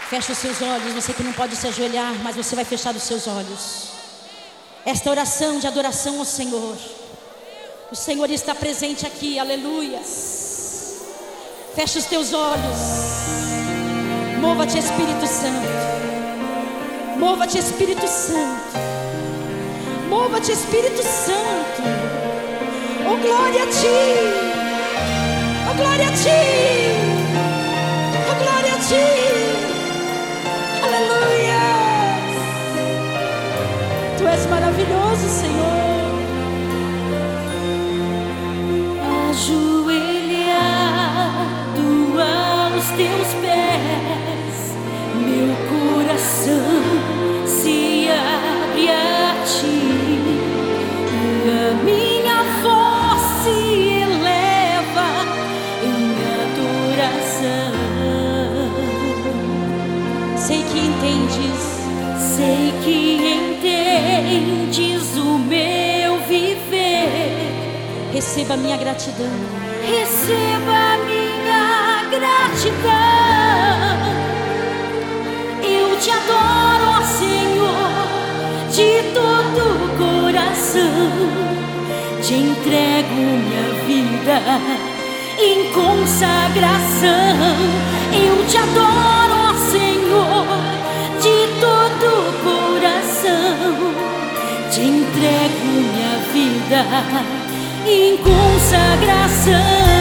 Feche os seus olhos, você que não pode se ajoelhar, mas você vai fechar os seus olhos. Esta oração de adoração ao Senhor. O Senhor está presente aqui, aleluias. Feche os teus olhos. Mova-te, Espírito Santo. Mova-te, Espírito Santo. Mova-te, Espírito Santo. Oh, glória a Ti. Oh, glória a Ti. Oh, glória a Ti. Aleluia. Tu és maravilhoso, Senhor. Ajoelhado aos teus pés, meu coração se abre a Ti, e a minha voz se eleva em adoração. Sei que entendes, sei que entendes o meu viver. Receba minha gratidão. Receba minha gratidão. Eu te adoro, ó Senhor, de todo o coração. Te entrego minha vida em consagração. Eu te adoro, ó Senhor, de todo o coração. Te entrego minha vida em consagração.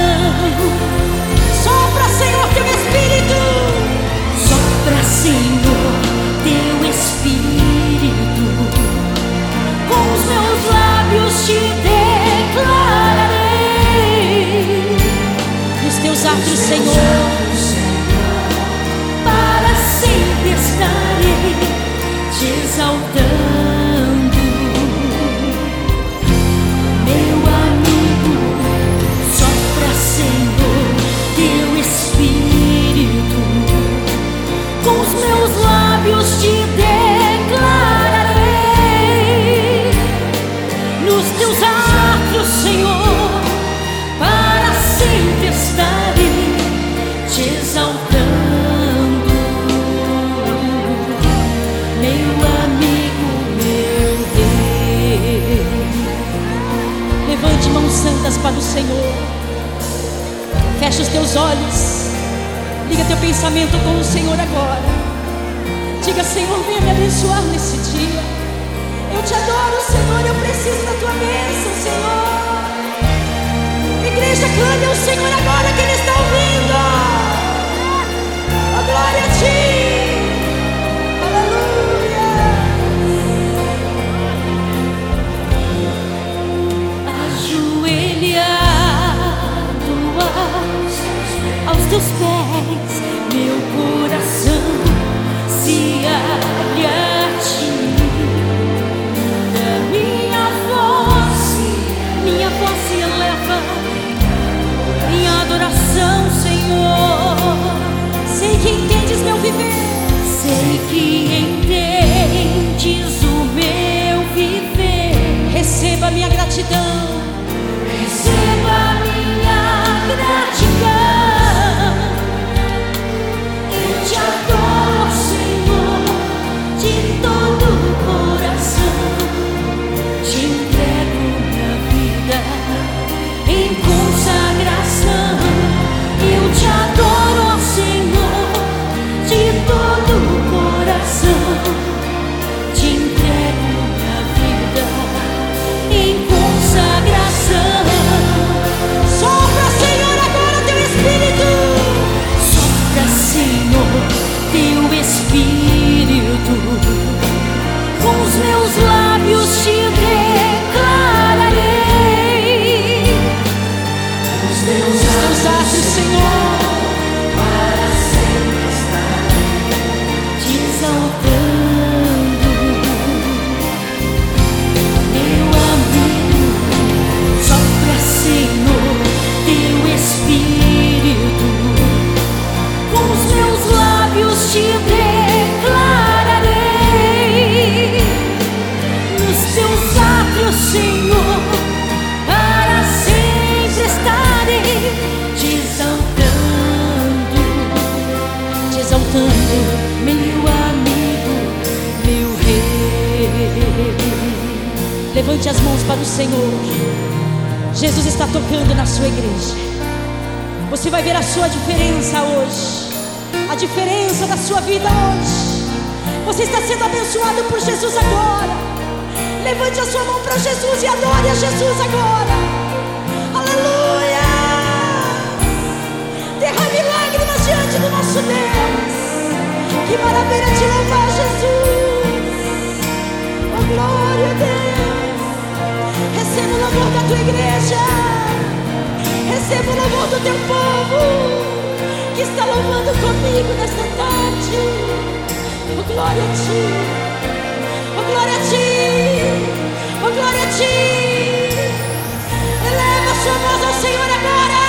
Sopra, Senhor, teu Espírito. Sopra, Senhor, teu Espírito. Com os meus lábios te declararei. Nos teus atos, Senhor, para sempre estarei te exaltando. Com os meus lábios te declararei. Nos teus atos, Senhor, para sempre estarei te exaltando. Meu amigo, meu Deus. Levante mãos santas para o Senhor. Feche os teus olhos. Liga teu pensamento com o Senhor agora. Diga: Senhor, venha me abençoar nesse dia. Eu te adoro, Senhor, eu preciso da tua bênção, Senhor. Igreja, clame ao Senhor agora que Ele está ouvindo. A glória a Ti. Aleluia. Ajoelhado aos teus pés, meu coração se abre a Ti. Da minha voz se eleva em adoração, Senhor. Sei que entendes meu viver. Sei que entendes o meu viver. Receba minha gratidão. Receba minha gratidão. Eu te adoro, Senhor, de todo o coração. Te entrego minha vida em consagração. Eu te adoro, Senhor, de todo o coração. Te entrego minha vida em consagração. Sopra, Senhor, agora teu Espírito. Sopra, Senhor, teu Espírito. Com os meus lábios te declararei. Os teus atos, Senhor, para sempre estarei te exaltando. Meu amigo, sopra, Senhor, teu Espírito. Com os meus lábios te declararei. Levante as mãos para o Senhor. Jesus está tocando na sua igreja. Você vai ver a sua diferença hoje, a diferença da sua vida hoje. Você está sendo abençoado por Jesus agora. Levante a sua mão para Jesus e adore a Jesus agora. Aleluia! Derrame lágrimas diante do nosso Deus. Que maravilha te louvar, Jesus. Oh, glória a Deus. Receba o louvor da tua igreja. Receba o louvor do teu povo que está louvando comigo nesta tarde. Oh, glória a ti. Oh, glória a ti. Oh, glória a ti. Eleva a sua voz ao Senhor agora.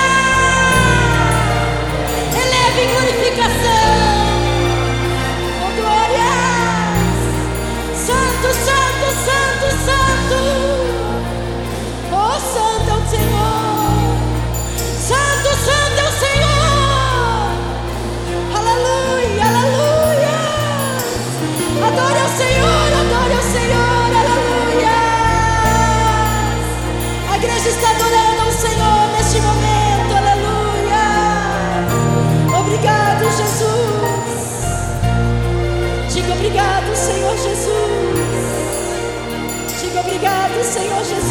Eleve em glorificação. Oh, glórias. Santo, santo, santo, santo. Oh, santo é o Senhor. Santo, santo é o Senhor. Aleluia, aleluia. Adore ao Senhor, adore ao Senhor. Aleluia. A igreja está adorando ao Senhor neste momento. Aleluia. Obrigado, Jesus. Diga obrigado, Senhor Jesus. Diga obrigado, Senhor Jesus.